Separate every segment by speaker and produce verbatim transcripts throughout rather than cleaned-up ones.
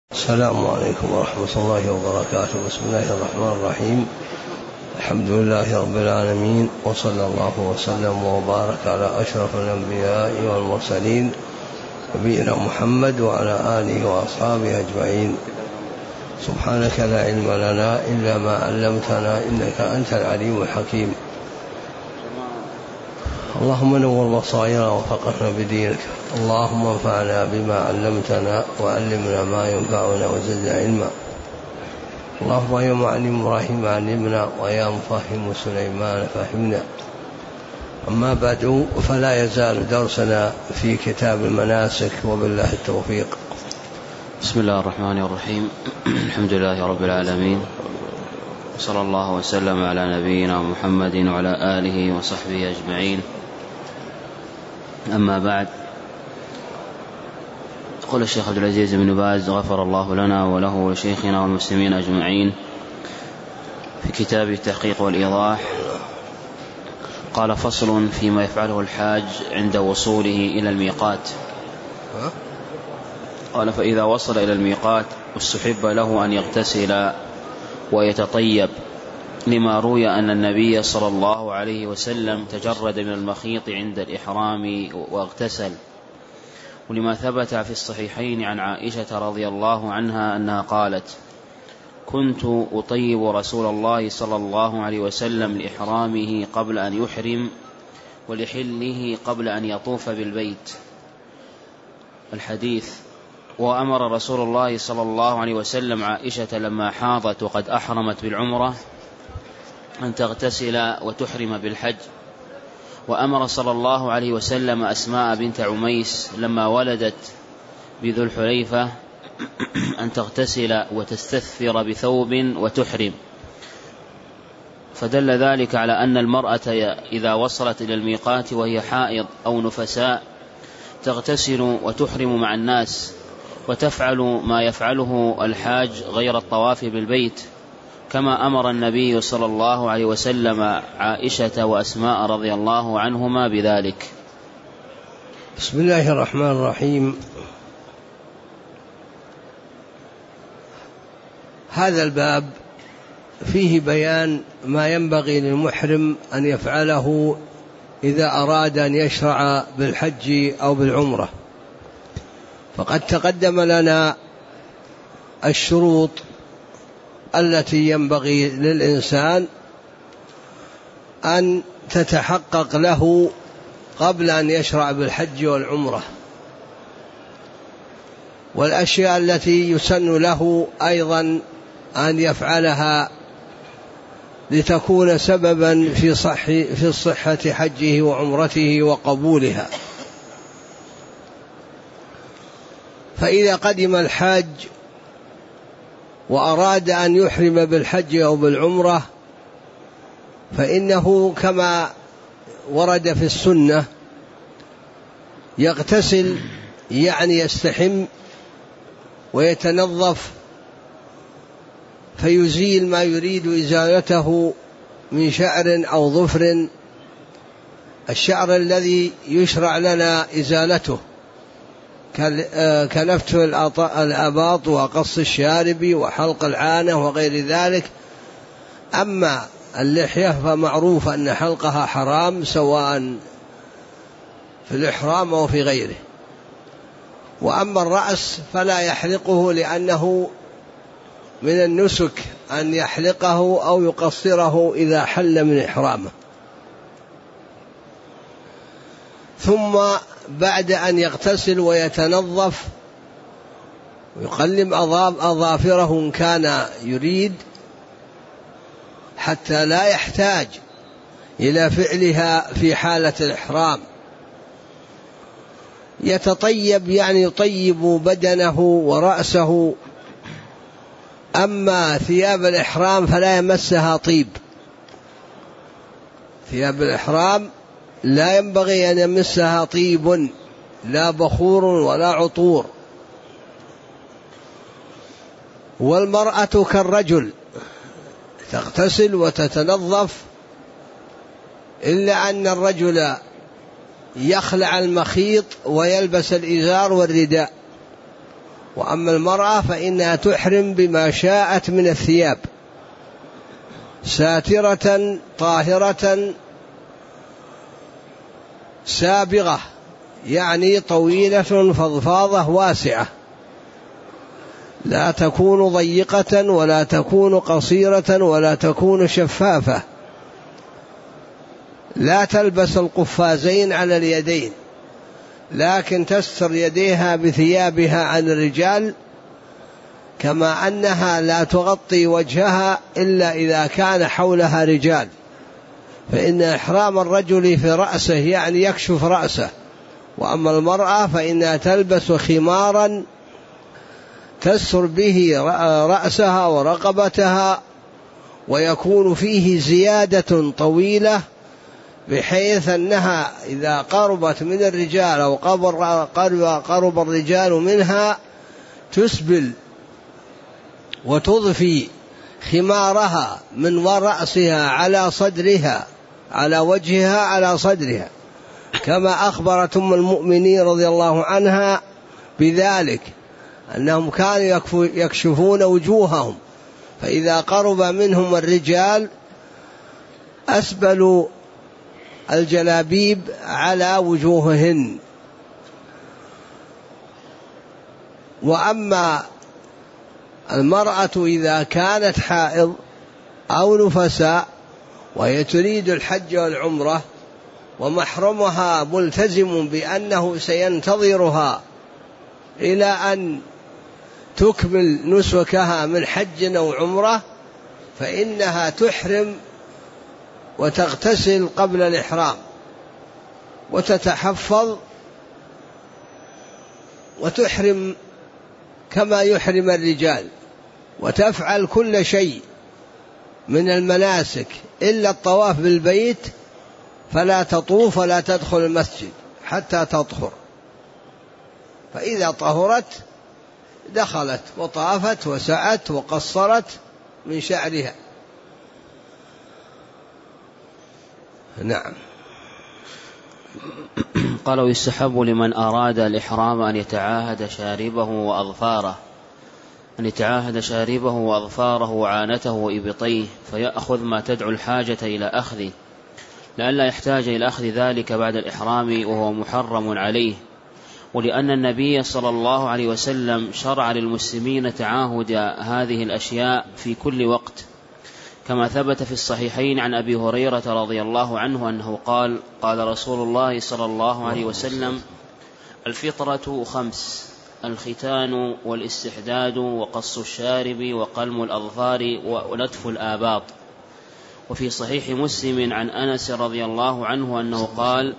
Speaker 1: السلام عليكم ورحمة الله وبركاته. بسم الله الرحمن الرحيم. الحمد لله رب العالمين، وصلى الله وسلم وبارك على أشرف الأنبياء والمرسلين نبينا محمد وعلى آله وأصحابه أجمعين. سبحانك لا علم لنا إلا ما علمتنا إنك أنت العليم الحكيم. اللهم نور بصائرنا وفقهنا بدينك، اللهم انفعنا بما علمتنا وعلمنا ما ينفعنا وزدنا علما. اللهم يا معلم إبراهيم علمنا ويا مفهم سليمان فهمنا. أما بعد، فلا يزال درسنا في كتاب المناسك، وبالله التوفيق.
Speaker 2: بسم الله الرحمن الرحيم. الحمد لله رب العالمين، وصلى الله وسلم على نبينا محمد وعلى آله وصحبه أجمعين. أما بعد، قال الشيخ عبد العزيز بن باز غفر الله لنا وله ولشيخنا والمسلمين أجمعين في كتاب التحقيق والإيضاح، قال: فصل فيما يفعله الحاج عند وصوله إلى الميقات. قال: فإذا وصل إلى الميقات استحب له أن يغتسل ويتطيب، لما روي أن النبي صلى الله عليه وسلم تجرد من المخيط عند الإحرام واغتسل، ولما ثبت في الصحيحين عن عائشة رضي الله عنها أنها قالت: كنت أطيب رسول الله صلى الله عليه وسلم لإحرامه قبل أن يحرم ولحله قبل أن يطوف بالبيت. الحديث: وأمر رسول الله صلى الله عليه وسلم عائشة لما حاضت وقد أحرمت بالعمرة أن تغتسل وتحرم بالحج. وأمر صلى الله عليه وسلم أسماء بنت عميس لما ولدت بذو الحليفة أن تغتسل وتستثفر بثوب وتحرم. فدل ذلك على أن المرأة إذا وصلت إلى الميقات وهي حائض أو نفساء تغتسل وتحرم مع الناس، وتفعل ما يفعله الحاج غير الطواف بالبيت، كما أمر النبي صلى الله عليه وسلم عائشة وأسماء رضي الله عنهما بذلك.
Speaker 1: بسم الله الرحمن الرحيم. هذا الباب فيه بيان ما ينبغي للمحرم أن يفعله إذا أراد أن يشرع بالحج أو بالعمرة. فقد تقدم لنا الشروط التي ينبغي للإنسان أن تتحقق له قبل أن يشرع بالحج والعمرة، والأشياء التي يسن له أيضا أن يفعلها لتكون سببا في صح في صحة حجه وعمرته وقبولها. فإذا قدم الحاج وأراد أن يحرم بالحج أو بالعمرة، فإنه كما ورد في السنة يغتسل، يعني يستحم ويتنظف، فيزيل ما يريد إزالته من شعر أو ظفر، الشعر الذي يشرع لنا إزالته كنفت الأباط وقص الشارب وحلق العانة وغير ذلك. أما اللحية فمعروف أن حلقها حرام سواء في الإحرام أو في غيره. وأما الرأس فلا يحلقه، لأنه من النسك أن يحلقه أو يقصره إذا حل من إحرامه. ثم بعد أن يغتسل ويتنظف ويقلم أظافره إن كان يريد، حتى لا يحتاج إلى فعلها في حالة الإحرام، يتطيب، يعني يطيب بدنه ورأسه. أما ثياب الإحرام فلا يمسها طيب، ثياب الإحرام لا ينبغي أن يمسها طيب، لا بخور ولا عطور. والمرأة كالرجل تغتسل وتتنظف، إلا أن الرجل يخلع المخيط ويلبس الإزار والرداء، وأما المرأة فإنها تحرم بما شاءت من الثياب، ساترة طاهرة سابغة، يعني طويلة فضفاضة واسعة، لا تكون ضيقة ولا تكون قصيرة ولا تكون شفافة، لا تلبس القفازين على اليدين، لكن تستر يديها بثيابها عن الرجال، كما أنها لا تغطي وجهها إلا إذا كان حولها رجال، فإن إحرام الرجل في رأسه يعني يكشف رأسه، وأما المرأة فإنها تلبس خمارا تستر به رأسها ورقبتها، ويكون فيه زيادة طويلة بحيث أنها إذا قربت من الرجال أو قرب الرجال منها تسبل وتضفي خمارها من رأسها على صدرها، على وجهها على صدرها، كما أخبرت أم المؤمنين رضي الله عنها بذلك، أنهم كانوا يكشفون وجوههم، فإذا قرب منهم الرجال أسبلوا الجلابيب على وجوههن. وأما المرأة إذا كانت حائض أو نفساء وهي تريد الحج والعمرة ومحرمها ملتزم بأنه سينتظرها إلى أن تكمل نسكها من حج أو عمرة، فإنها تحرم وتغتسل قبل الإحرام وتتحفظ وتحرم كما يحرم الرجال، وتفعل كل شيء من المناسك إلا الطواف بالبيت، فلا تطوف ولا تدخل المسجد حتى تطهر، فإذا طهرت دخلت وطافت وسعت وقصرت من شعرها. نعم.
Speaker 2: قال: ويستحب لمن أراد الإحرام أن يتعاهد شاربه وأظفاره أن يتعاهد شاربه وأظفاره وعانته وإبطيه، فيأخذ ما تدعو الحاجة إلى أخذه، لئلا يحتاج إلى أخذ ذلك بعد الإحرام وهو محرم عليه، ولأن النبي صلى الله عليه وسلم شرع للمسلمين تعاهد هذه الأشياء في كل وقت، كما ثبت في الصحيحين عن أبي هريرة رضي الله عنه أنه قال: قال رسول الله صلى الله عليه وسلم: الفطرة خمس: الختان والاستحداد وقص الشارب وقلم الأظفار ونتف الآباط. وفي صحيح مسلم عن أنس رضي الله عنه أنه قال: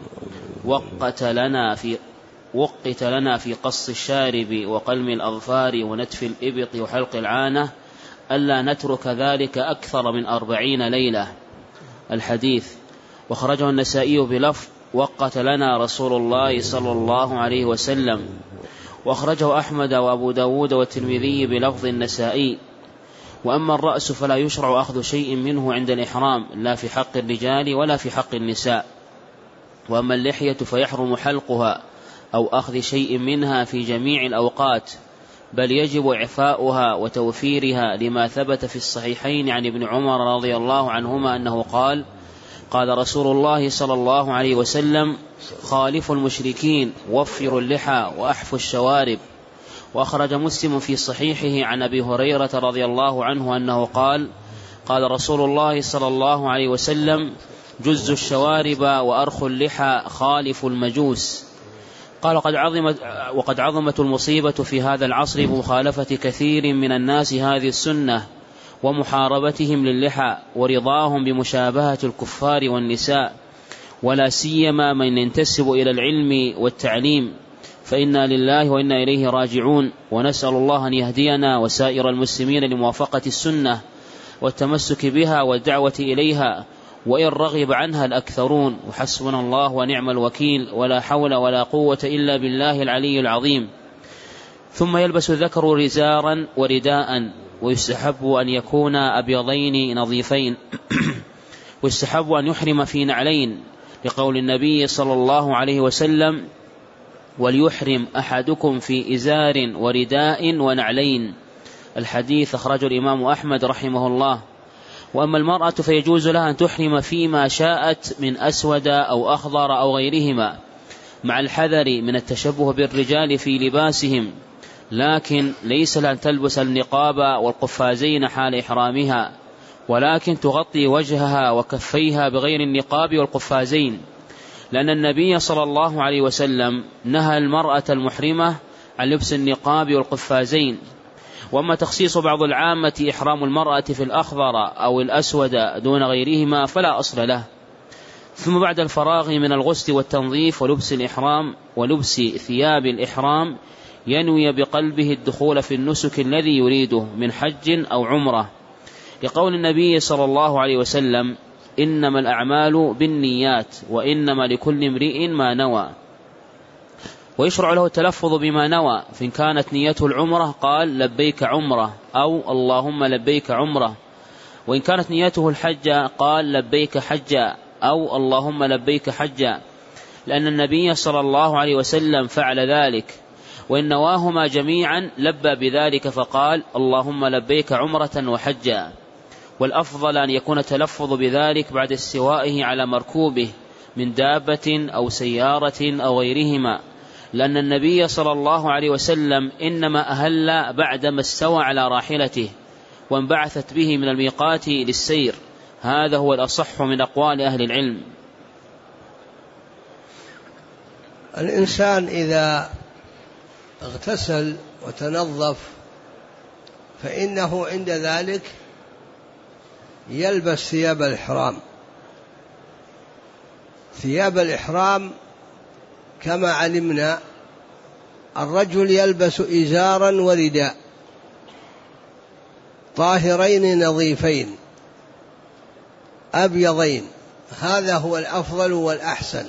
Speaker 2: وقت لنا في وقت لنا في قص الشارب وقلم الأظفار ونتف الإبط وحلق العانة ألا نترك ذلك أكثر من أربعين ليلة. الحديث. وخرجه النسائي بلفظ: وقت لنا رسول الله صلى الله عليه وسلم. وأخرجه أحمد وأبو داود والترمذي بلفظ النسائي. وأما الرأس فلا يشرع أخذ شيء منه عند الإحرام، لا في حق الرجال ولا في حق النساء. وأما اللحية فيحرم حلقها أو أخذ شيء منها في جميع الأوقات، بل يجب إعفاؤها وتوفيرها، لما ثبت في الصحيحين عن ابن عمر رضي الله عنهما أنه قال: قال رسول الله صلى الله عليه وسلم: خالفوا المشركين، وفروا اللحى وأحفوا الشوارب. وأخرج مسلم في صحيحه عن أبي هريرة رضي الله عنه أنه قال: قال رسول الله صلى الله عليه وسلم: جزوا الشوارب وأرخوا اللحى، خالفوا المجوس. قال: قد عظمت وقد عظمت المصيبة في هذا العصر بمخالفة كثير من الناس هذه السنة ومحاربتهم للحى ورضاهم بمشابهة الكفار والنساء، ولا سيما من ينتسب إلى العلم والتعليم، فإنا لله وإنا إليه راجعون، ونسأل الله أن يهدينا وسائر المسلمين لموافقة السنة والتمسك بها والدعوة إليها، وإن رغب عنها الأكثرون، وحسبنا الله ونعم الوكيل، ولا حول ولا قوة إلا بالله العلي العظيم. ثم يلبس الذكر رزارا ورداء، ويستحب أن يكون أبيضين نظيفين ويستحب أن يحرم في نعلين، لقول النبي صلى الله عليه وسلم: وليحرم أحدكم في إزار ورداء ونعلين. الحديث أخرجه الإمام أحمد رحمه الله. وأما المرأة فيجوز لها أن تحرم فيما شاءت من أسود أو أخضر أو غيرهما، مع الحذر من التشبه بالرجال في لباسهم، لكن ليس لها أن تلبس النقاب والقفازين حال إحرامها، ولكن تغطي وجهها وكفيها بغير النقاب والقفازين، لأن النبي صلى الله عليه وسلم نهى المرأة المحرمة عن لبس النقاب والقفازين. وأما تخصيص بعض العامة إحرام المرأة في الأخضر أو الأسود دون غيرهما فلا أصل له. ثم بعد الفراغ من الغسل والتنظيف ولبس الإحرام ولبس ثياب الإحرام ينوي بقلبه الدخول في النسك الذي يريده من حج أو عمرة، لقول النبي صلى الله عليه وسلم: إنما الأعمال بالنيات وإنما لكل امرئ ما نوى. ويشرع له التلفظ بما نوى، فإن كانت نيته العمرة قال: لبيك عمرة أو اللهم لبيك عمرة، وإن كانت نيته الحج قال: لبيك حجا أو اللهم لبيك حجا، لأن النبي صلى الله عليه وسلم فعل ذلك. وإن نواهما جميعا لبى بذلك فقال: اللهم لبيك عمرة وحجا. والأفضل أن يكون التلفظ بذلك بعد استوائه على مركوبه من دابة أو سيارة أو غيرهما، لأن النبي صلى الله عليه وسلم إنما أهل بعدما استوى على راحلته وانبعثت به من الميقات للسير. هذا هو الأصح من أقوال أهل العلم.
Speaker 1: الإنسان إذا اغتسل وتنظف فإنه عند ذلك يلبس ثياب الإحرام. ثياب الإحرام كما علمنا الرجل يلبس إزارا ورداء طاهرين نظيفين أبيضين، هذا هو الأفضل والأحسن،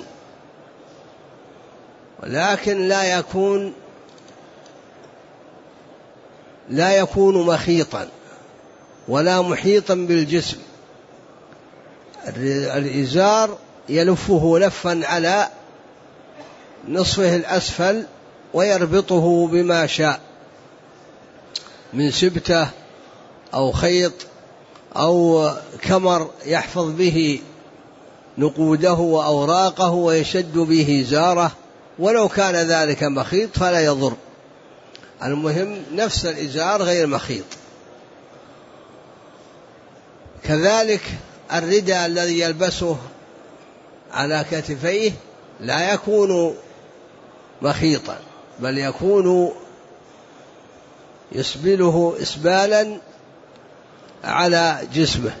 Speaker 1: ولكن لا يكون لا يكون مخيطا ولا محيطا بالجسم. الإزار يلفه لفا على نصفه الأسفل ويربطه بما شاء من سبتة أو خيط أو كمر يحفظ به نقوده وأوراقه ويشد به زاره، ولو كان ذلك مخيط فلا يضر، المهم نفس الإزار غير مخيط. كذلك الرداء الذي يلبسه على كتفيه لا يكون مخيطا، بل يكون يسبله إسبالا على جسمه.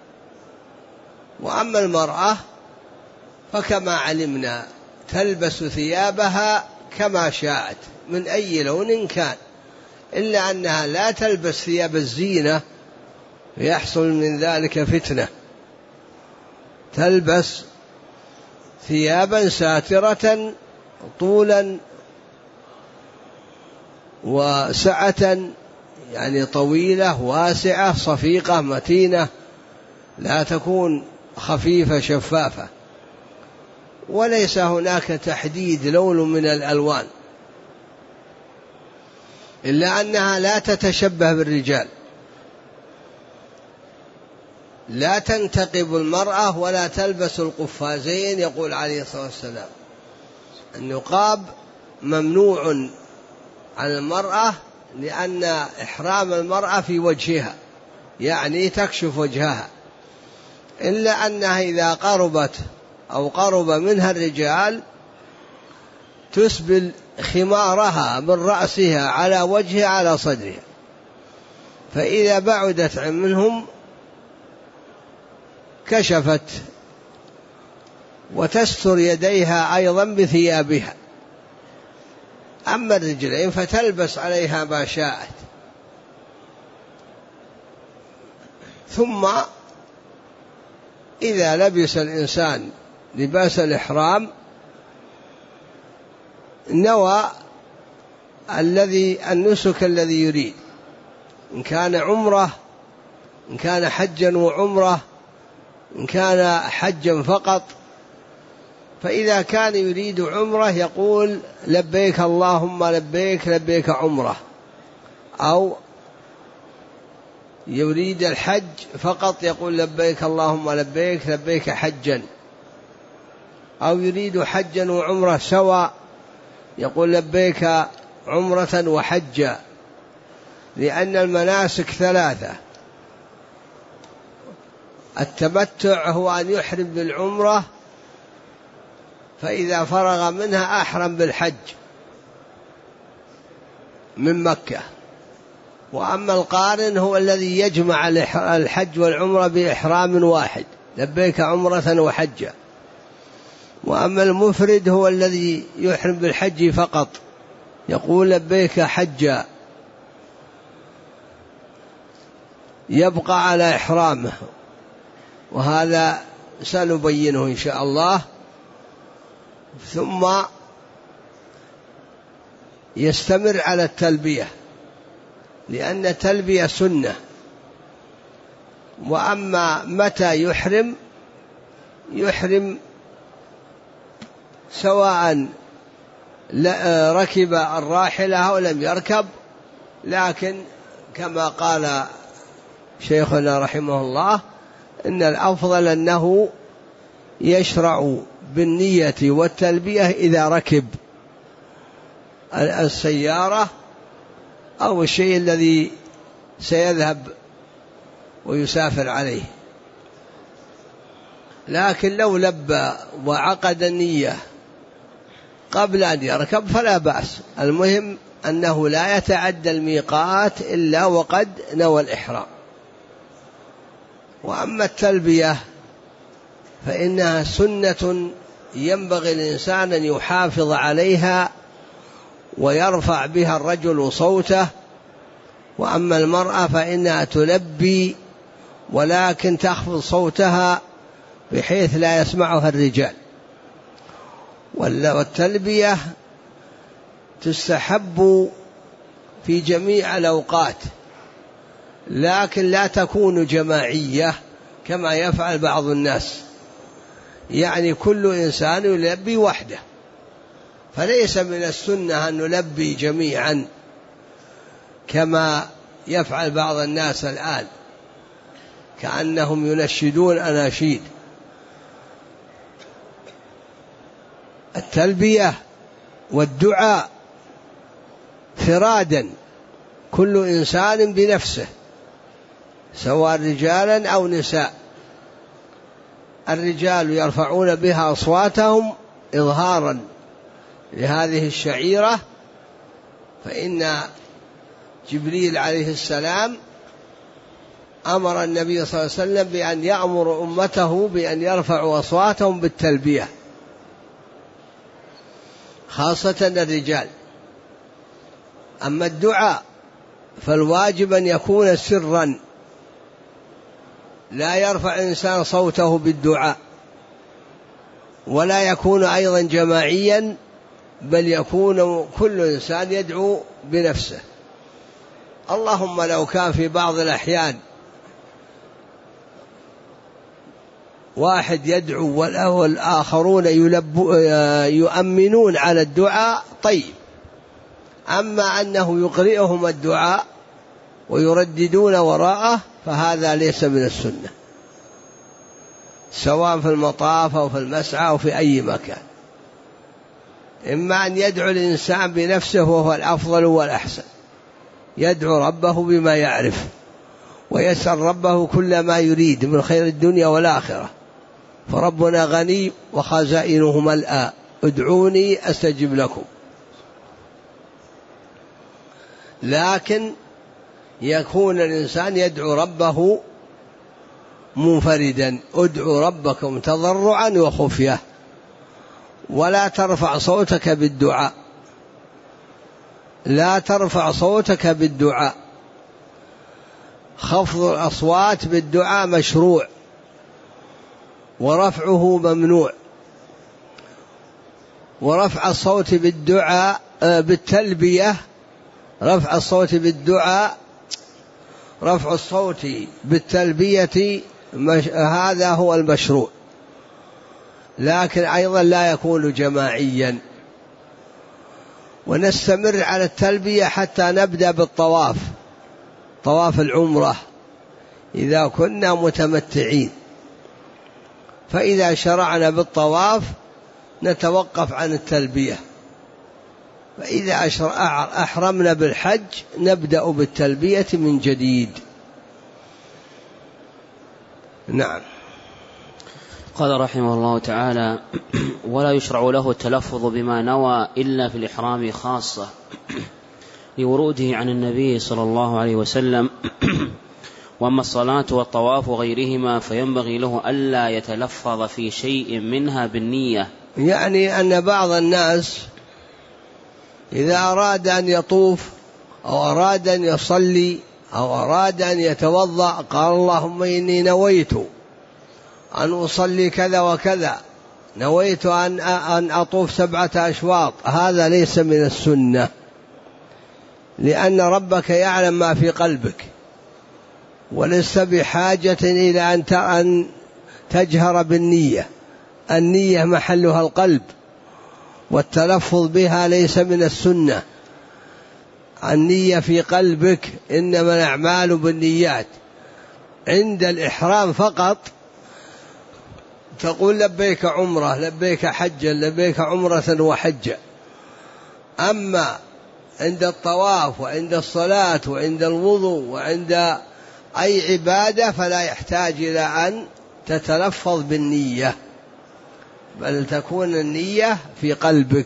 Speaker 1: وأما المرأة فكما علمنا تلبس ثيابها كما شاءت من أي لون كان، إلا أنها لا تلبس ثياب الزينة ويحصل من ذلك فتنة، تلبس ثيابا ساترة طولا وسعة، يعني طويلة واسعة صفيقة متينة، لا تكون خفيفة شفافة، وليس هناك تحديد لون من الألوان، إلا أنها لا تتشبه بالرجال، لا تنتقب المرأة ولا تلبس القفازين. يقول عليه الصلاة والسلام: النقاب ممنوع عن المرأة لأن إحرام المرأة في وجهها، يعني تكشف وجهها، إلا أنها إذا قربت أو قرب منها الرجال تسبل خمارها من رأسها على وجهها على صدرها، فإذا بعدت منهم كشفت وتستر يديها أيضا بثيابها. أما الرجلين فتلبس عليها ما شاءت. ثم إذا لبس الإنسان لباس الإحرام نوى الذي النسك الذي يريد، إن كان عمرة، إن كان حجا وعمرة، إن كان حجا فقط، فإذا كان يريد عمرة يقول لبيك اللهم لبيك لبيك عمرة، أو يريد الحج فقط يقول لبيك اللهم لبيك لبيك حجا، أو يريد حجا وعمرة سواء يقول لبيك عمرة وحجا، لأن المناسك ثلاثة: التمتع هو أن يحرم بالعمرة فإذا فرغ منها أحرم بالحج من مكة، وأما القارن هو الذي يجمع الحج والعمرة بإحرام واحد لبيك عمرة وحجا، وأما المفرد هو الذي يحرم بالحج فقط يقول لبيك حجا، يبقى على إحرامه، وهذا سنبينه إن شاء الله. ثم يستمر على التلبية، لأن التلبية سنة. وأما متى يحرم يحرم سواء ركب الراحلة أو لم يركب، لكن كما قال شيخنا رحمه الله إن الأفضل أنه يشرع بالنية والتلبية إذا ركب السيارة أو الشيء الذي سيذهب ويسافر عليه. لكن لو لبى وعقد النية قبل أن يركب فلا بأس، المهم أنه لا يتعدى الميقات إلا وقد نوى الإحرام. وأما التلبية فإنها سنة ينبغي الإنسان أن يحافظ عليها ويرفع بها الرجل صوته، وأما المرأة فإنها تلبي ولكن تخفض صوتها بحيث لا يسمعها الرجال. والتلبية تستحب في جميع الأوقات، لكن لا تكون جماعية كما يفعل بعض الناس، يعني كل إنسان يلبي وحده، فليس من السنة أن نلبي جميعا كما يفعل بعض الناس الآن كأنهم ينشدون أناشيد. التلبية والدعاء فرادا، كل إنسان بنفسه سواء رجالا أو نساء. الرجال يرفعون بها أصواتهم إظهارا لهذه الشعيرة، فإن جبريل عليه السلام أمر النبي صلى الله عليه وسلم بأن يأمر أمته بأن يرفعوا أصواتهم بالتلبية، خاصة الرجال. أما الدعاء فالواجب أن يكون سرا، لا يرفع إنسان صوته بالدعاء، ولا يكون أيضا جماعيا، بل يكون كل إنسان يدعو بنفسه. اللهم لو كان في بعض الأحيان واحد يدعو والآخرون يؤمنون على الدعاء طيب، أما أنه يقرئهم الدعاء ويرددون وراءه فهذا ليس من السنة، سواء في المطاف أو في المسعى أو في أي مكان. إما أن يدعو الإنسان بنفسه وهو الأفضل والأحسن، يدعو ربه بما يعرف ويسأل ربه كل ما يريد من خير الدنيا والآخرة، فربنا غني وخزائنه ملأى، ادعوني أستجب لكم. لكن يكون الإنسان يدعو ربه منفردا، ادعوا ربكم تضرعا وخفية، ولا ترفع صوتك بالدعاء، لا ترفع صوتك بالدعاء. خفض الأصوات بالدعاء مشروع ورفعه ممنوع، ورفع الصوت بالدعاء بالتلبية رفع الصوت بالدعاء رفع الصوت بالتلبية هذا هو المشروع، لكن أيضا لا يكون جماعيا. ونستمر على التلبية حتى نبدأ بالطواف، طواف العمرة إذا كنا متمتعين، فإذا شرعنا بالطواف نتوقف عن التلبية، فإذا أحرمنا بالحج نبدأ بالتلبية من جديد. نعم.
Speaker 2: قال رحمه الله تعالى: ولا يشرع له التلفظ بما نوى إلا في الإحرام خاصة لوروده عن النبي صلى الله عليه وسلم. وأما الصلاة والطواف وغيرهما فينبغي له ألا يتلفظ في شيء منها بالنية.
Speaker 1: يعني أن بعض الناس إذا أراد أن يطوف أو أراد أن يصلي أو أراد أن يتوضأ قال: اللهم إني نويت أن أصلي كذا وكذا، نويت أن أن أطوف سبعة أشواط. هذا ليس من السنة، لأن ربك يعلم ما في قلبك، ولست بحاجة إلى أن تجهر بالنية. النية محلها القلب، والتلفظ بها ليس من السنة. النية في قلبك، إنما الأعمال بالنيات. عند الإحرام فقط تقول: لبيك عمرة، لبيك حجا، لبيك عمرة وحجا. أما عند الطواف وعند الصلاة وعند الوضوء وعند أي عبادة فلا يحتاج إلى أن تتلفظ بالنية، بل تكون النية في قلبك.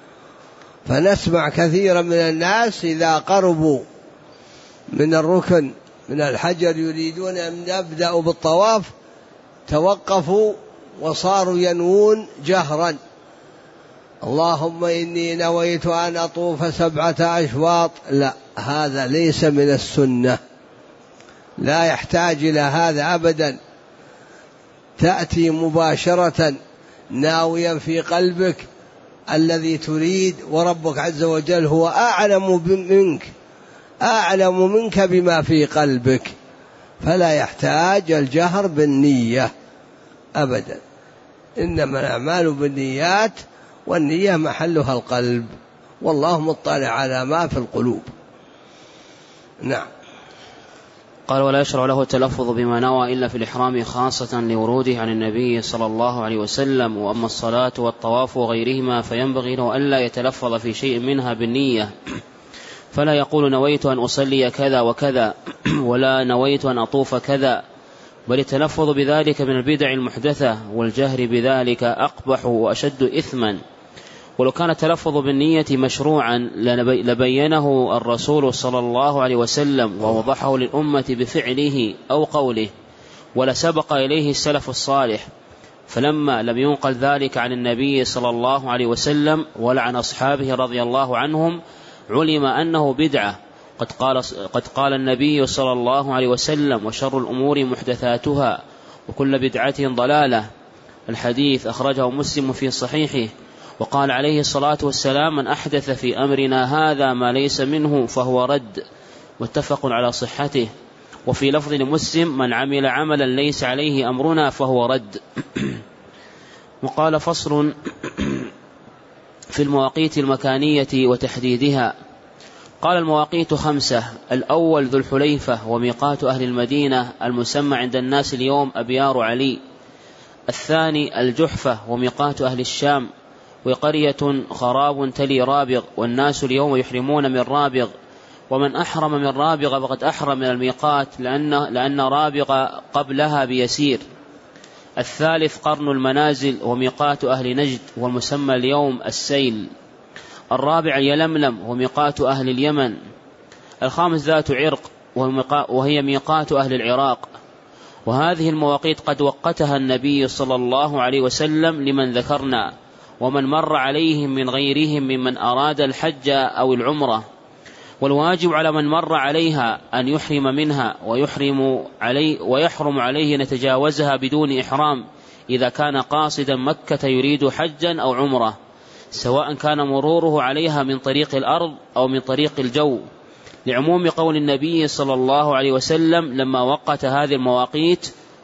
Speaker 1: فنسمع كثيرا من الناس إذا قربوا من الركن من الحجر يريدون أن يبدأوا بالطواف توقفوا وصاروا ينوون جهرا: اللهم إني نويت أن أطوف سبعة أشواط. لا، هذا ليس من السنة، لا يحتاج إلى هذا أبدا. تأتي مباشرة ناويا في قلبك الذي تريد، وربك عز وجل هو أعلم منك، أعلم منك بما في قلبك، فلا يحتاج الجهر بالنية أبدا. إنما الأعمال بالنيات، والنية محلها القلب، والله مطلع على ما في القلوب. نعم.
Speaker 2: قال: ولا يشرع له التلفظ بما نوى إلا في الإحرام خاصة لوروده عن النبي صلى الله عليه وسلم. وأما الصلاة والطواف وغيرهما فينبغي له ألا يتلفظ في شيء منها بالنية، فلا يقول نويت أن أصلي كذا وكذا، ولا نويت أن أطوف كذا، بل التلفظ بذلك من البدع المحدثة، والجهر بذلك أقبح وأشد إثما. ولو كان التلفظ بالنية مشروعا لبينه الرسول صلى الله عليه وسلم ووضحه للأمة بفعله أو قوله، ولسبق إليه السلف الصالح. فلما لم ينقل ذلك عن النبي صلى الله عليه وسلم ولا عن أصحابه رضي الله عنهم علم أنه بدعة. قد قال, قد قال النبي صلى الله عليه وسلم: وشر الأمور محدثاتها وكل بدعة ضلالة. الحديث أخرجه مسلم في صحيحه. وقال عليه الصلاة والسلام: من أحدث في أمرنا هذا ما ليس منه فهو رد، متفق على صحته. وفي لفظ لمسلم: من عمل عملا ليس عليه أمرنا فهو رد. وقال: فصل في المواقيت المكانية وتحديدها. قال: المواقيت خمسة: الأول ذو الحليفة وميقات أهل المدينة المسمى عند الناس اليوم أبيار علي. الثاني الجحفة وميقات أهل الشام، وقرية خراب تلي رابغ، والناس اليوم يحرمون من رابغ. ومن أحرم من رابغ فقد أحرم من الميقات، لأن, لأن رابغ قبلها بيسير. الثالث قرن المنازل وميقات أهل نجد، والمسمى اليوم السيل. الرابع يلملم وميقات أهل اليمن. الخامس ذات عرق وهي ميقات أهل العراق. وهذه المواقيت قد وقتها النبي صلى الله عليه وسلم لمن ذكرنا، ومن مر عليهم من غيرهم ممن أراد الحج أو العمرة. والواجب على من مر عليها أن يحرم منها، ويحرم عليه ويحرم عليه أن يتجاوزها بدون إحرام إذا كان قاصدا مكة يريد حجا أو عمرة، سواء كان مروره عليها من طريق الأرض أو من طريق الجو، لعموم قول النبي صلى الله عليه وسلم لما وقت هذه المواقيت: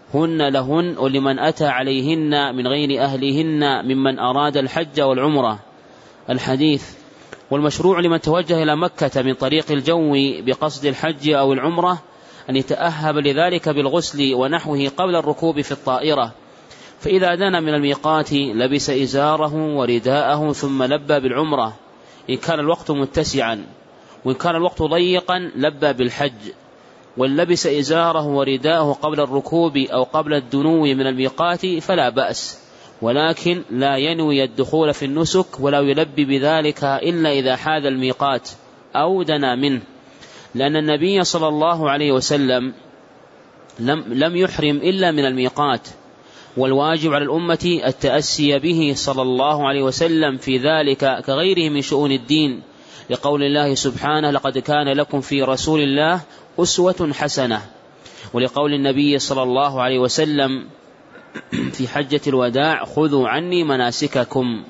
Speaker 2: هن لهن ولمن أتى عليهن من غير أهلهن ممن أراد الحج والعمرة. الحديث. والمشروع لمن توجه إلى مكة من طريق الجو بقصد الحج أو العمرة أن يتأهب لذلك بالغسل ونحوه قبل الركوب في الطائرة، فإذا دنا من الميقات لبس إزاره ورداءه ثم لبى بالعمرة إن كان الوقت متسعا، وإن كان الوقت ضيقا لبى بالحج. ولبس إزاره ورداءه قبل الركوب أو قبل الدنو من الميقات فلا بأس، ولكن لا ينوي الدخول في النسك ولا يلبي بذلك إلا إذا حاذ الميقات أو دنا منه، لأن النبي صلى الله عليه وسلم لم, لم يحرم إلا من الميقات، والواجب على الأمة التأسي به صلى الله عليه وسلم في ذلك كغيره من شؤون الدين، لقول الله سبحانه: لقد كان لكم في رسول الله أسوة حسنة، ولقول النبي صلى الله عليه وسلم في حجة الوداع: خذوا عني مناسككم.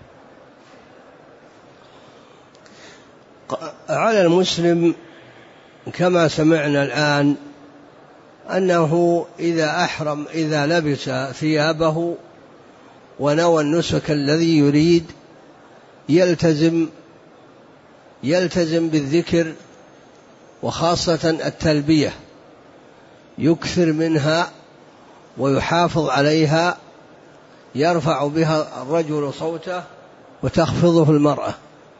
Speaker 1: على المسلم كما سمعنا الآن أنه إذا أحرم إذا لبس ثيابه ونوى النسك الذي يريد يلتزم يلتزم بالذكر، وخاصة التلبية يكثر منها ويحافظ عليها، يرفع بها الرجل صوته وتخفضه المرأة،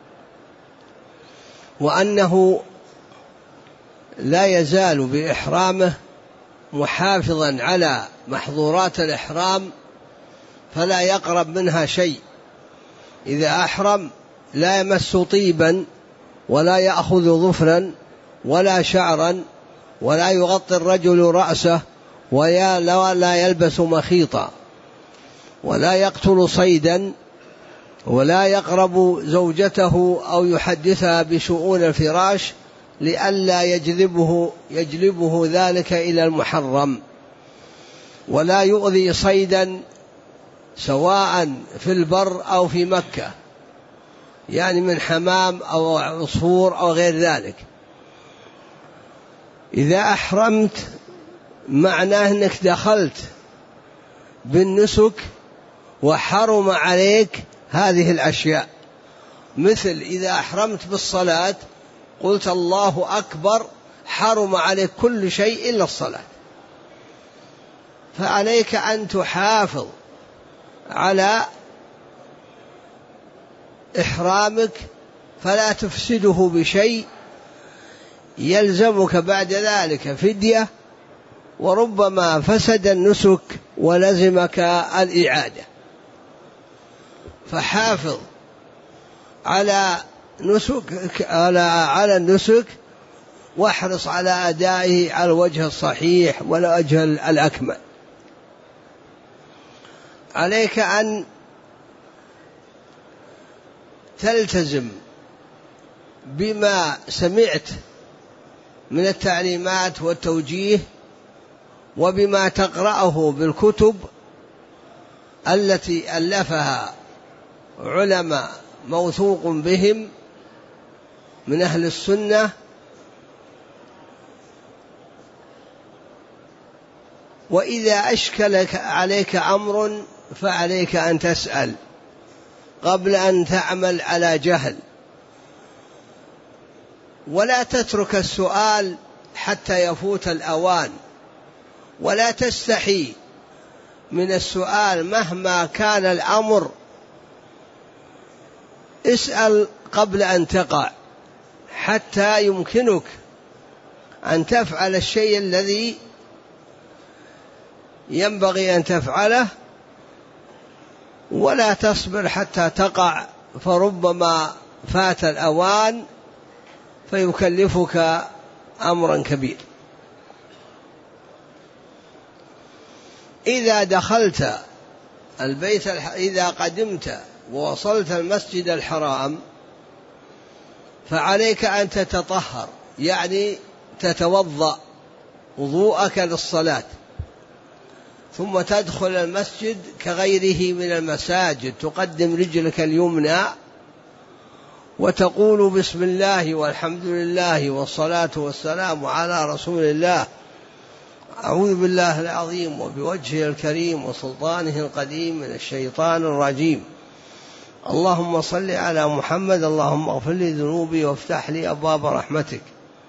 Speaker 1: وأنه لا يزال بإحرامه محافظا على محظورات الإحرام فلا يقرب منها شيء. إذا أحرم لا يمس طيبا ولا يأخذ ظفرا ولا شعرا ولا يغطي الرجل رأسه ولا يلبس مخيطا ولا يقتل صيدا ولا يقرب زوجته أو يحدثها بشؤون الفراش لئلا يجلبه, يجلبه ذلك إلى المحرم، ولا يؤذي صيدا سواء في البر أو في مكة، يعني من حمام أو عصفور أو غير ذلك. إذا أحرمت معناه أنك دخلت بالنسك وحرم عليك هذه الأشياء، مثل إذا أحرمت بالصلاة قلت الله أكبر حرم عليك كل شيء إلا الصلاة، فعليك أن تحافظ على إحرامك فلا تفسده بشيء يلزمك بعد ذلك فدية، وربما فسد النسك ولزمك الإعادة. فحافظ على نسك على على النسك واحرص على أدائه على الوجه الصحيح والوجه الأكمل. عليك أن تلتزم بما سمعت من التعليمات والتوجيه وبما تقرأه بالكتب التي ألفها علماء موثوق بهم من أهل السنة، وإذا أشكل عليك أمر فعليك أن تسأل قبل أن تعمل على جهل، ولا تترك السؤال حتى يفوت الأوان، ولا تستحي من السؤال مهما كان الأمر، اسأل قبل أن تقع حتى يمكنك أن تفعل الشيء الذي ينبغي أن تفعله، ولا تصبر حتى تقع فربما فات الأوان فيكلفك أمرا كبير. إذا دخلت البيت إذا قدمت ووصلت المسجد الحرام فعليك أن تتطهر، يعني تتوضأ وضوءك للصلاة، ثم تدخل المسجد كغيره من المساجد، تقدم رجلك اليمنى وتقول بسم الله والحمد لله والصلاة والسلام على رسول الله أعوذ بالله العظيم وبوجهه الكريم وسلطانه القديم من الشيطان الرجيم. اللهم صل على محمد. اللهم اغفر لي ذنوبي وافتح لي أبواب رحمتك.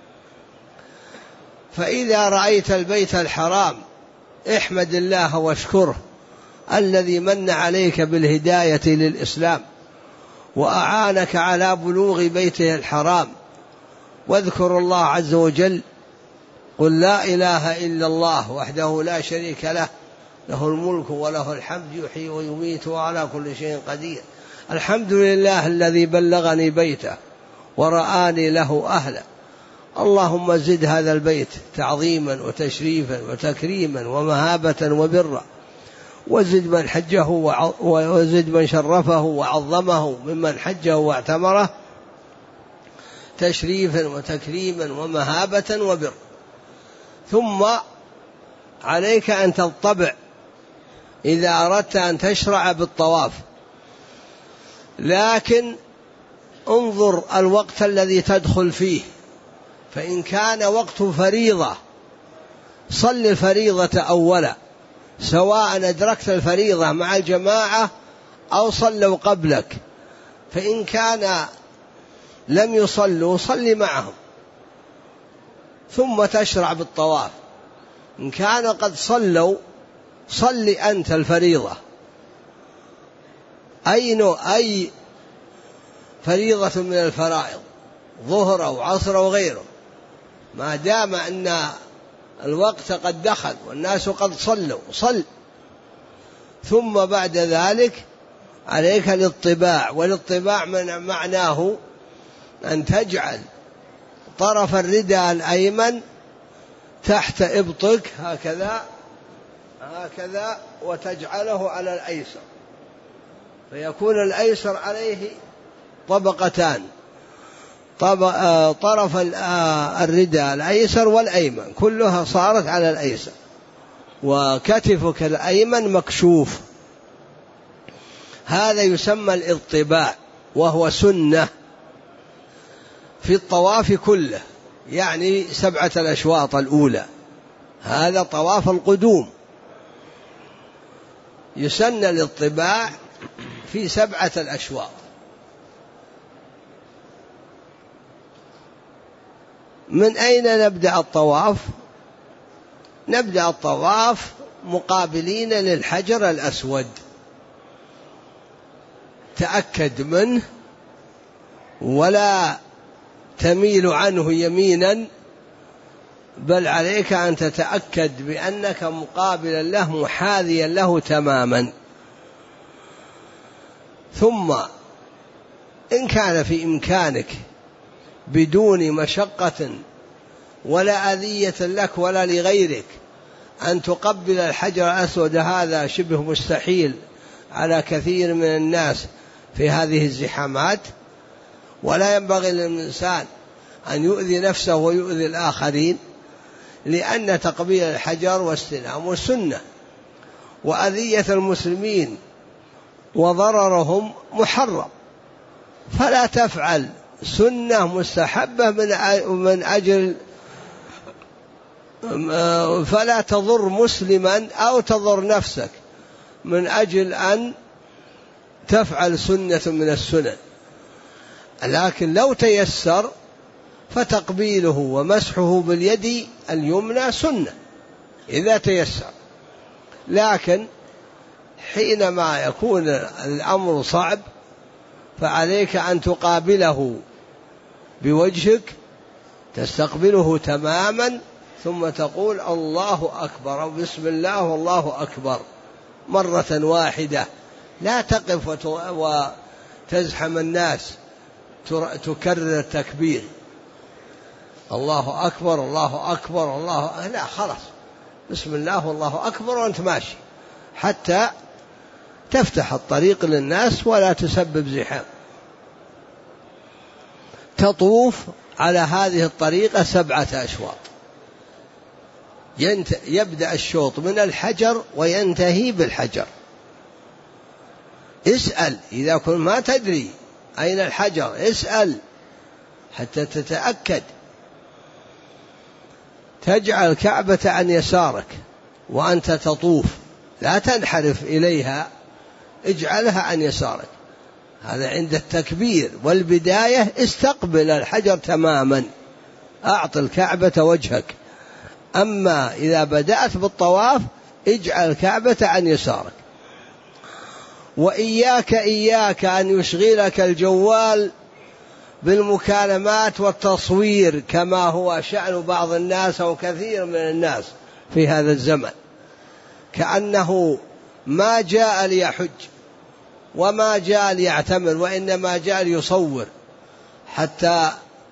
Speaker 1: فإذا رأيت البيت الحرام احمد الله واشكره الذي من عليك بالهداية للإسلام وأعانك على بلوغ بيته الحرام، واذكر الله عز وجل. قل لا إله إلا الله وحده لا شريك له، له الملك وله الحمد يحيي ويميت وعلى كل شيء قدير. الحمد لله الذي بلغني بيته ورآني له أهلا. اللهم زد هذا البيت تعظيما وتشريفا وتكريما ومهابة وبرا، وزد من حجه وزد من شرفه وعظمه ممن حجه واعتمره تشريفا وتكريما ومهابة وبرا. ثم عليك أن تطبع إذا أردت أن تشرع بالطواف، لكن انظر الوقت الذي تدخل فيه، فإن كان وقت فريضة صل الفريضة أولا، سواء أدركت الفريضة مع الجماعة أو صلوا قبلك. فإن كان لم يصلوا صل معهم ثم تشرع بالطواف. إن كان قد صلوا صل أنت الفريضة، أي نوع أي فريضة من الفرائض، ظهر أو عصر أو غيره، ما دام أن الوقت قد دخل والناس قد صلوا صل. ثم بعد ذلك عليك الاطباع، والاطباع من معناه أن تجعل طرف الرداء الأيمن تحت إبطك هكذا هكذا وتجعله على الأيسر، فيكون الأيسر عليه طبقتان، طرف الرداء الأيسر والأيمن كلها صارت على الأيسر، وكتفك الأيمن مكشوف. هذا يسمى الاطباع، وهو سنة في الطواف كله، يعني سبعة الأشواط الأولى، هذا طواف القدوم، يسن الاطباع في سبعة الأشواط. من أين نبدأ الطواف؟ نبدأ الطواف مقابلين للحجر الأسود، تأكد منه ولا تميل عنه يمينا، بل عليك أن تتأكد بأنك مقابلا له محاذيا له تماما. ثم إن كان في إمكانك بدون مشقة ولا أذية لك ولا لغيرك أن تقبل الحجر الأسود، هذا شبه مستحيل على كثير من الناس في هذه الزحامات، ولا ينبغي للإنسان أن يؤذي نفسه ويؤذي الآخرين، لأن تقبيل الحجر واستلامه سنة، وأذية المسلمين وضررهم محرم، فلا تفعل سنة مستحبة من أجل فلا تضر مسلما أو تضر نفسك من أجل أن تفعل سنة من السنن. لكن لو تيسر فتقبيله ومسحه باليد اليمنى سنة إذا تيسر، لكن حينما يكون الأمر صعب فعليك أن تقابله بوجهك، تستقبله تماما، ثم تقول الله أكبر أو بسم الله والله أكبر مرة واحدة، لا تقف وتزحم الناس تكرر التكبير الله أكبر الله أكبر الله، لا، خلاص بسم الله والله أكبر وأنت ماشي حتى تفتح الطريق للناس ولا تسبب زحام. تطوف على هذه الطريقة سبعة أشواط، يبدأ الشوط من الحجر وينتهي بالحجر. اسأل إذا كنت ما تدري أين الحجر، اسأل حتى تتأكد. تجعل الكعبة عن يسارك وأنت تطوف، لا تنحرف إليها، اجعلها عن يسارك. هذا عند التكبير والبداية استقبل الحجر تماما، أعط الكعبة وجهك. أما إذا بدأت بالطواف اجعل الكعبة عن يسارك. وإياك إياك أن يشغلك الجوال بالمكالمات والتصوير كما هو شأن بعض الناس أو كثير من الناس في هذا الزمن، كأنه ما جاء ليحج وما جاء ليعتمر، وإنما جاء ليصور حتى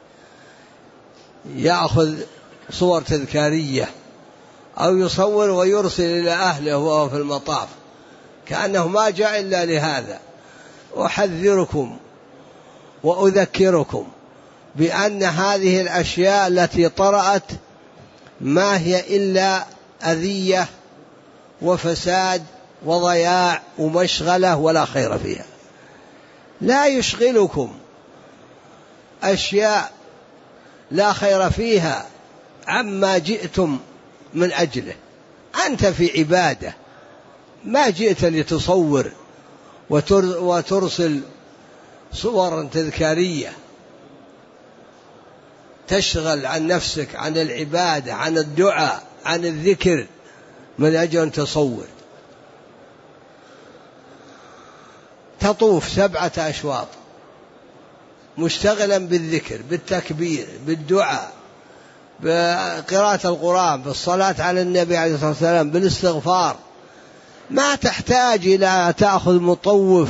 Speaker 1: يأخذ صور تذكارية أو يصور ويرسل إلى أهله وهو في المطاف، كأنه ما جاء إلا لهذا. أحذركم وأذكركم بأن هذه الأشياء التي طرأت ما هي إلا أذية وفساد وضياع ومشغلة ولا خير فيها. لا يشغلكم أشياء لا خير فيها عما جئتم من أجله. أنت في عبادة، ما جئت لتصور وترسل صورا تذكارية تشغل عن نفسك عن العبادة، عن الدعاء، عن الذكر، من أجل أن تصور. تطوف سبعة أشواط مشتغلا بالذكر، بالتكبير، بالدعاء، بقراءة القرآن، بالصلاة على النبي عليه الصلاة والسلام، بالاستغفار. ما تحتاج إلى تأخذ مطوف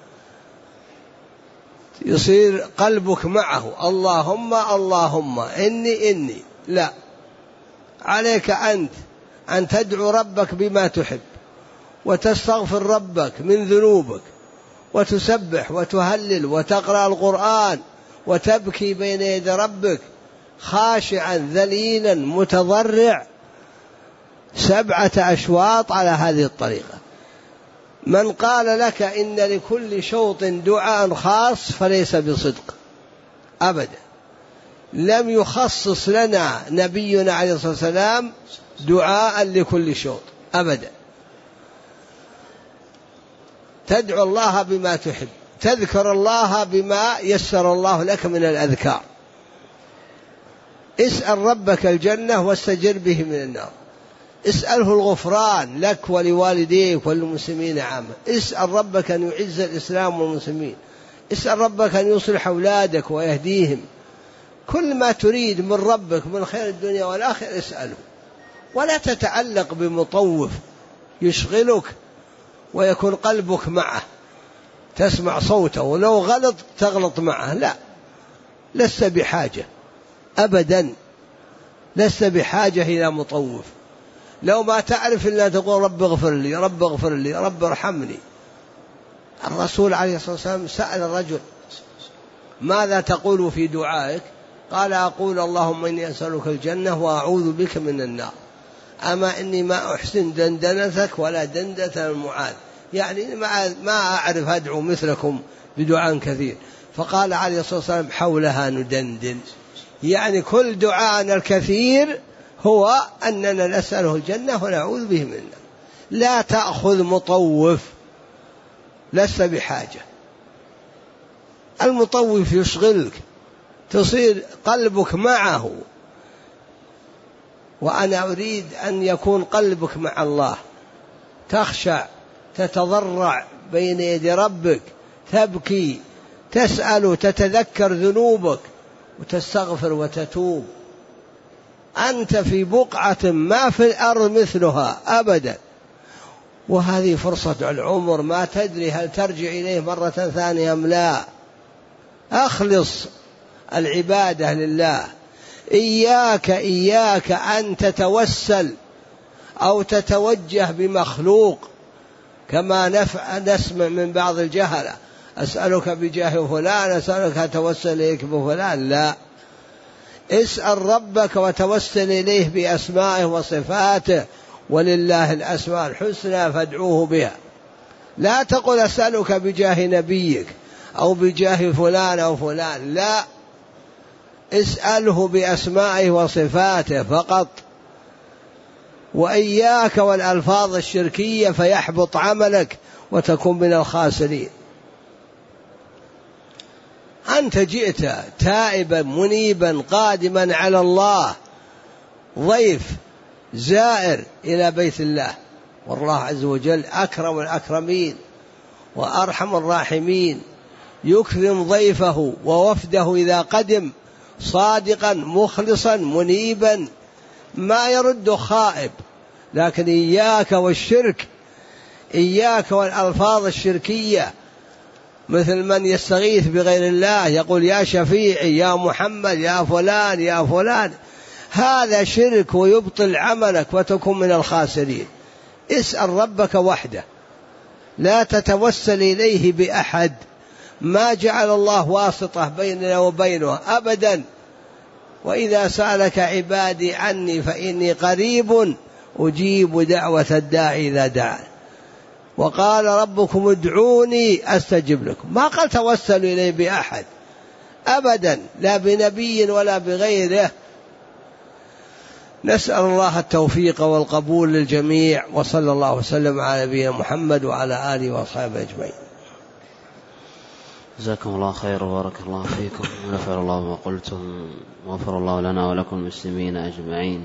Speaker 1: يصير قلبك معه اللهم اللهم إني إني، لا، عليك أنت أن تدعو ربك بما تحب، وتستغفر ربك من ذنوبك، وتسبح وتهلل وتقرأ القرآن وتبكي بين يدي ربك خاشعا ذليلا متضرع، سبعة أشواط على هذه الطريقة. من قال لك إن لكل شوط دعاء خاص فليس بصدق أبدا. لم يخصص لنا نبينا عليه الصلاة والسلام دعاء لكل شوط أبدا. تدعو الله بما تحب، تذكر الله بما يسر الله لك من الأذكار. اسأل ربك الجنة واستجر به من النار، اسأله الغفران لك ولوالديك وللمسلمين عامة، اسأل ربك أن يعز الإسلام والمسلمين، اسأل ربك أن يصلح أولادك ويهديهم. كل ما تريد من ربك من خير الدنيا والآخرة اسأله، ولا تتعلق بمطوف يشغلك ويكون قلبك معه، تسمع صوته ولو غلط تغلط معه. لا، لست بحاجة أبدا، لست بحاجة إلى مطوف. لو ما تعرف إلا تقول رب اغفر لي رب اغفر لي رب ارحمني. الرسول عليه الصلاة والسلام سأل الرجل ماذا تقول في دعائك؟ قال أقول اللهم إني أسألك الجنة وأعوذ بك من النار، أما إني ما أحسن دندنتك ولا دندنة معاذ، يعني ما أعرف أدعو مثلكم بدعاء كثير. فقال عليه الصلاة والسلام حولها ندندن، يعني كل دعاءنا الكثير هو أننا نسأله الجنة ونعوذ به من النار. لا تأخذ مطوف، لست بحاجة. المطوف يشغلك، تصير قلبك معه، وأنا أريد أن يكون قلبك مع الله، تخشع، تتضرع بين يدي ربك، تبكي، تسأل، تتذكر ذنوبك وتستغفر وتتوب. أنت في بقعة ما في الأرض مثلها أبدا، وهذه فرصة العمر، ما تدري هل ترجع إليه مرة ثانية أم لا. أخلص العبادة لله. إياك إياك أن تتوسل أو تتوجه بمخلوق كما نفع نسمع من بعض الجهلة، أسألك بجاه فلان، أسألك أتوسل إليك بفلان. لا، اسأل ربك وتوسل إليه بأسمائه وصفاته، ولله الأسماء الحسنى فادعوه بها. لا تقل أسألك بجاه نبيك أو بجاه فلان أو فلان، لا، اسأله بأسمائه وصفاته فقط. وإياك والألفاظ الشركية فيحبط عملك وتكون من الخاسرين. أنت جئت تائبا منيبا قادما على الله، ضيف زائر إلى بيت الله، والله عز وجل أكرم الأكرمين وأرحم الراحمين، يكرم ضيفه ووفده إذا قدم صادقا مخلصا منيبا ما يرد خائب. لكن إياك والشرك، إياك والألفاظ الشركية، مثل من يستغيث بغير الله يقول يا شفيعي يا محمد يا فلان يا فلان، هذا شرك ويبطل عملك وتكون من الخاسرين. اسأل ربك وحده، لا تتوسل إليه بأحد، ما جعل الله واسطة بيننا وبينه أبدا. وإذا سألك عبادي عني فإني قريب أجيب دعوة الداعي إذا دعان، وقال ربكم ادعوني أستجب لكم، ما قال توسلوا إليه بأحد أبدا، لا بنبي ولا بغيره. نسأل الله التوفيق والقبول للجميع، وصلى الله وسلم على نبينا محمد وعلى آله وصحبه أجمعين.
Speaker 2: جزاكم الله خير وبارك الله فيكم ونفع الله ما قلتم وغفر الله لنا ولكم المسلمين أجمعين.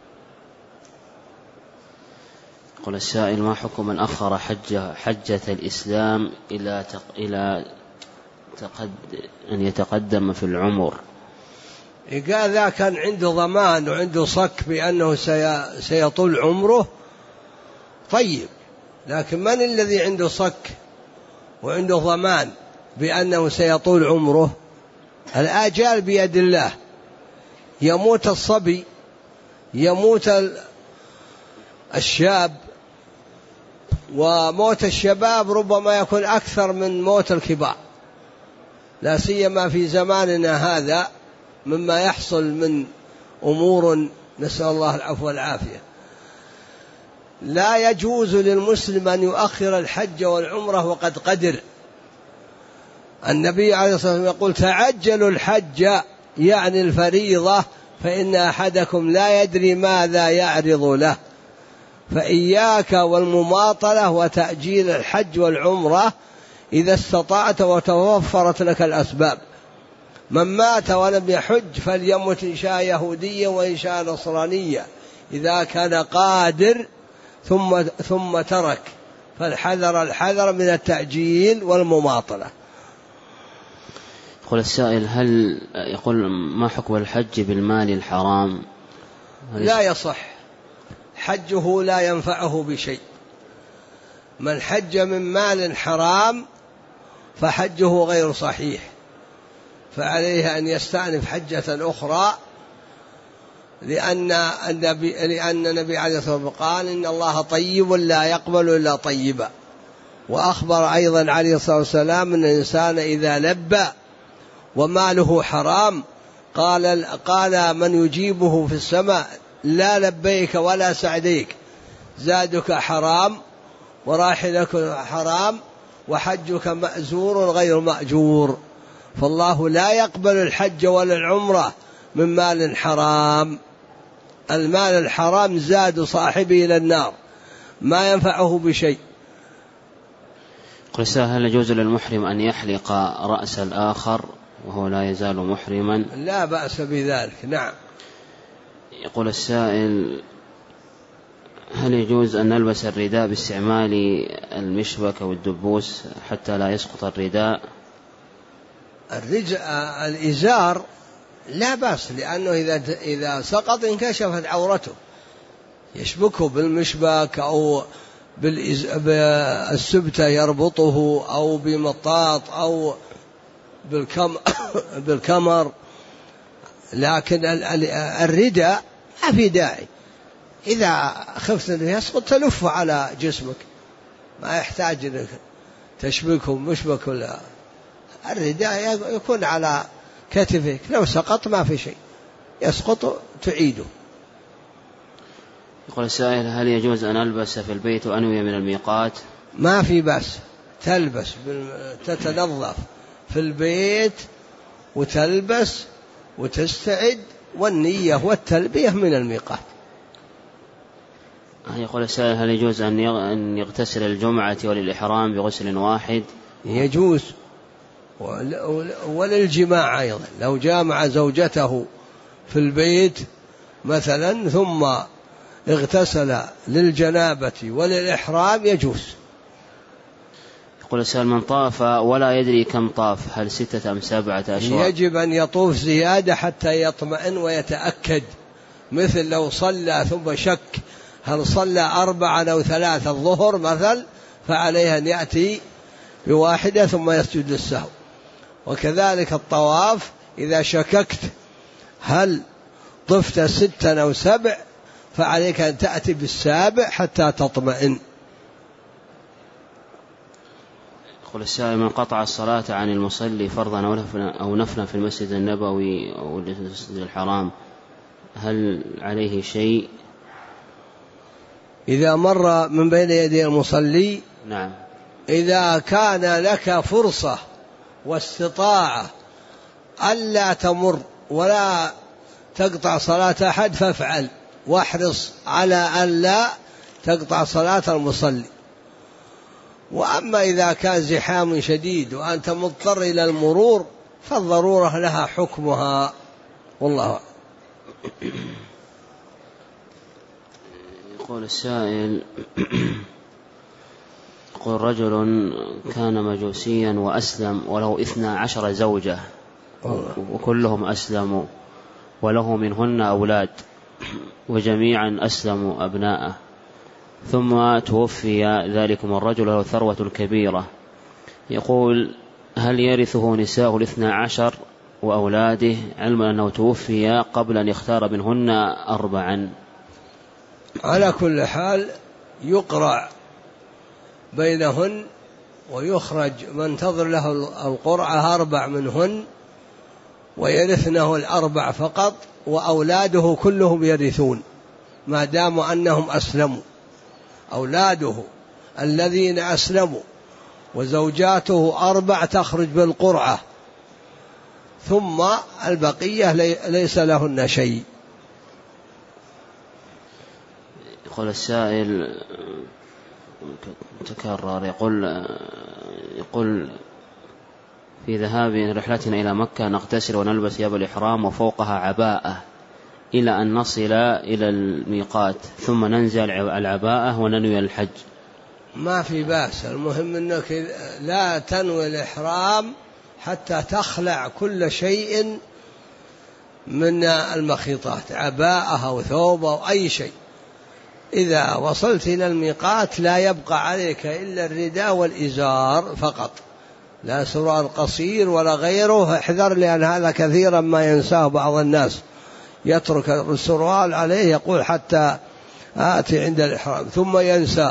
Speaker 2: يقول السائل: ما حكم من أخر حجة, حجة الإسلام إلى تق... إلى تقد... أن يتقدم في العمر؟
Speaker 1: إذا كان عنده ضمان وعنده صك بأنه سي... سيطول عمره طيب، لكن من الذي عنده صك وعنده ضمان بأنه سيطول عمره؟ الآجال بيد الله، يموت الصبي، يموت الشاب، وموت الشباب ربما يكون أكثر من موت الكبار، لا سيما في زماننا هذا مما يحصل من أمور نسأل الله العفو والعافية. لا يجوز للمسلم أن يؤخر الحج والعمرة وقد قدر. النبي عليه الصلاة والسلام يقول: تعجلوا الحج، يعني الفريضة، فإن أحدكم لا يدري ماذا يعرض له. فإياك والمماطلة وتأجيل الحج والعمرة إذا استطعت وتوفرت لك الأسباب. من مات ولم يحج فليمت إن شاء يهوديا وإن شاء نصرانيا، إذا كان قادر ثم, ثم ترك، فالحذر الحذر من التأجيل والمماطلة.
Speaker 2: يقول السائل: هل يقول ما حكم الحج بالمال الحرام؟
Speaker 1: لا يصح، حجه لا ينفعه بشيء. من حج من مال حرام فحجه غير صحيح، فعليه أن يستأنف حجة أخرى، لأن النبي, لأن النبي عليه الصلاة والسلام قال: إن الله طيب لا يقبل إلا طيبا. وأخبر أيضا عليه الصلاة والسلام أن الإنسان إذا لبى وماله حرام قال, قال من يجيبه في السماء: لا لبيك ولا سعديك، زادك حرام وراحلك حرام وحجك مأزور غير مأجور. فالله لا يقبل الحج ولا العمرة من مال حرام. المال الحرام زاد صاحبه إلى النار، ما ينفعه بشيء.
Speaker 2: قل: هل يجوز للمحرم أن يحلق رأس الآخر وهو لا يزال محرما؟
Speaker 1: لا بأس بذلك، نعم.
Speaker 2: يقول السائل: هل يجوز أن نلبس الرداء باستعمال المشبك أو الدبوس حتى لا يسقط الرداء؟
Speaker 1: الإزار لا بأس، لأنه إذا إذا سقط انكشفت عورته، يشبكه بالمشبك أو بالسبتة يربطه أو بمطاط أو بالكم بالكمر. لكن الرداء ما في داعي، إذا خفت أنه يسقط تلفه على جسمك، ما يحتاج أنك تشبكه مشبك ولا. الرداء يكون على كتفك، لو سقط ما في شيء، يسقط تعيده.
Speaker 2: يقول السائل: هل يجوز أن ألبس في البيت وأنوي من الميقات؟
Speaker 1: ما في بأس، تلبس تتنظف في البيت وتلبس وتستعد، والنية والتلبية من الميقات.
Speaker 2: يقول السائل: هل يجوز أن يغتسل الجمعة وللإحرام بغسل واحد؟
Speaker 1: يجوز، وللجماع أيضا، لو جامع زوجته في البيت مثلا ثم اغتسل للجنابة وللإحرام يجوز.
Speaker 2: يقول السائل: من طاف ولا يدري كم طاف، هل ستة أم سبعة أشواط؟
Speaker 1: يجب أن يطوف زيادة حتى يطمئن ويتأكد، مثل لو صلى ثم شك هل صلى أربعة أو ثلاثة الظهر مثل، فعليه أن يأتي بواحدة ثم يسجد للسهو. وكذلك الطواف إذا شككت هل طفت ستا أو سبع فعليك أن تأتي بالسابع حتى تطمئن.
Speaker 2: يقول السائل: من قطع الصلاة عن المصلي فرضا أو نفلا في المسجد النبوي أو المسجد الحرام هل عليه شيء؟
Speaker 1: إذا مر من بين يدي المصلي؟
Speaker 2: نعم.
Speaker 1: إذا كان لك فرصة واستطاعة ألا تمر ولا تقطع صلاة أحد فافعل، واحرص على أن لا تقطع صلاة المصلي. وأما إذا كان زحام شديد وأنت مضطر إلى المرور فالضرورة لها حكمها، والله أعلم.
Speaker 2: يقول السائل: يقول رجل كان مجوسيا وأسلم وله اثنا عشر زوجة وكلهم أسلموا وله منهن أولاد وجميعا أسلموا أبناءه، ثم توفي ذلكم الرجل له ثروة كبيرة، يقول: هل يرثه نساء الاثنى عشر وأولاده علما أنه توفي قبل أن يختار منهن أربعا؟
Speaker 1: على كل حال يقرع بينهن ويخرج من تظهر له القرعة أربع منهن ويرثنه الأربع فقط، وأولاده كلهم يرثون ما دام أنهم أسلموا. أولاده الذين أسلموا وزوجاته أربع تخرج بالقرعة، ثم البقية ليس لهن شيء.
Speaker 2: يقول السائل تكرر، يقول يقول في ذهاب رحلتنا إلى مكة نغتسل ونلبس ثياب الإحرام وفوقها عباءة إلى أن نصل إلى الميقات ثم ننزل العباءة وننوي الحج.
Speaker 1: ما في بأس، المهم أنك لا تنوي الإحرام حتى تخلع كل شيء من المخيطات، عباءة أو ثوب أو أي شيء. إذا وصلت إلى الميقات لا يبقى عليك إلا الرداء والإزار فقط، لا سروال قصير ولا غيره. احذر، لأن هذا كثيرا ما ينساه بعض الناس، يترك السروال عليه يقول حتى آتي عند الإحرام ثم ينساه.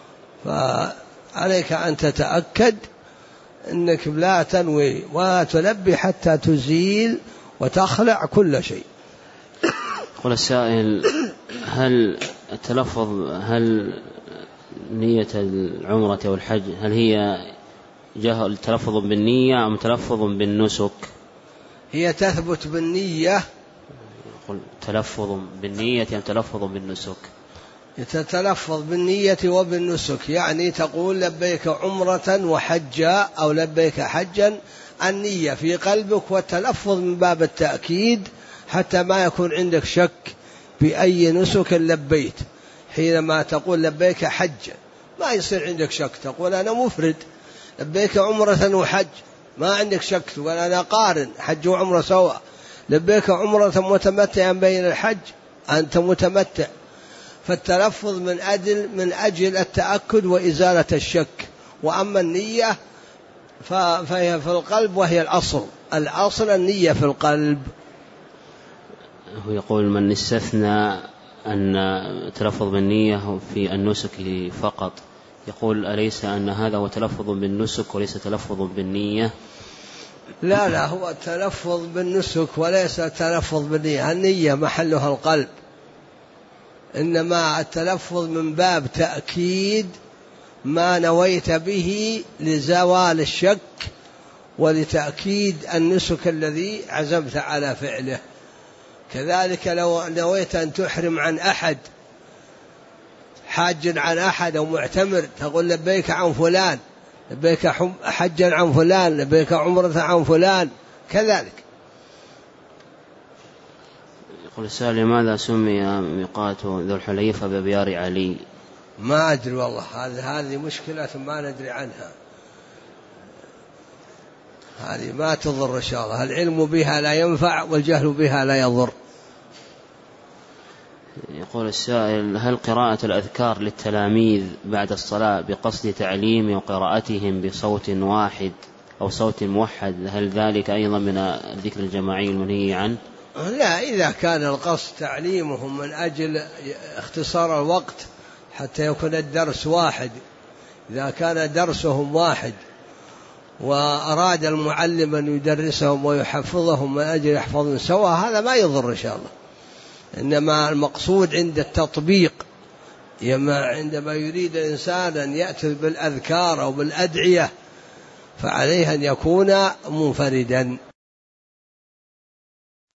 Speaker 1: فعليك أن تتأكد أنك لا تنوي ولا تلبي حتى تزيل وتخلع كل شيء.
Speaker 2: يقول السائل: هل التلفظ هل نية العمرة والحج هل هي جهل تلفظ بالنية أم تلفظ بالنسك؟
Speaker 1: هي تثبت بالنية.
Speaker 2: يقول تلفظ بالنية أم تلفظ بالنسك؟
Speaker 1: تتلفظ بالنية وبالنسك، يعني تقول لبيك عمرة وحجا أو لبيك حجا، النية في قلبك والتلفظ من باب التأكيد حتى ما يكون عندك شك بأي نسك لبيت. حينما تقول لبيك حجا ما يصير عندك شك، تقول أنا مفرد. لبيك عمرة وحج ما عندك شك، تقول أنا قارن حج وعمرة سوا. لبيك عمرة متمتعا بين الحج أنت متمتع. فالتلفظ من أجل من أجل التأكد وإزالة الشك. وأما النية فهي في القلب وهي الأصل، الأصل النية في القلب.
Speaker 2: هو يقول من استثنى أن تلفظ بالنية في النسك فقط، يقول أليس أن هذا هو تلفظ بالنسك وليس تلفظ بالنية؟
Speaker 1: لا لا، هو التلفظ بالنسك وليس تلفظ بالنية، النية محلها القلب، إنما التلفظ من باب تأكيد ما نويت به لزوال الشك ولتأكيد النسك الذي عزمت على فعله. كذلك لو نويت أن تحرم عن أحد حاج عن أحد أو معتمر تقول لبيك عن فلان، لبيك حجا عن فلان، لبيك عمرة عن فلان، كذلك.
Speaker 2: يقول السائل: لماذا سمي ميقات ذو الحليفة ببيار علي؟
Speaker 1: ما أدري والله، هذه هذه مشكلة ما ندري عنها، هذه ما تضر إن شاء الله، العلم بها لا ينفع والجهل بها لا يضر.
Speaker 2: يقول السائل: هل قراءة الأذكار للتلاميذ بعد الصلاة بقصد تعليم وقراءتهم بصوت واحد أو صوت موحد، هل ذلك أيضا من الذكر الجماعي المنهي عنه؟
Speaker 1: لا، إذا كان القصد تعليمهم من أجل اختصار الوقت حتى يكون الدرس واحد، إذا كان درسهم واحد وأراد المعلم أن يدرسهم ويحفظهم من أجل يحفظون سوا، هذا ما يضر إن شاء الله. إنما المقصود عند التطبيق، عندما يريد الإنسان أن يأتي بالأذكار أو بالأدعية فعليه أن يكون منفردا.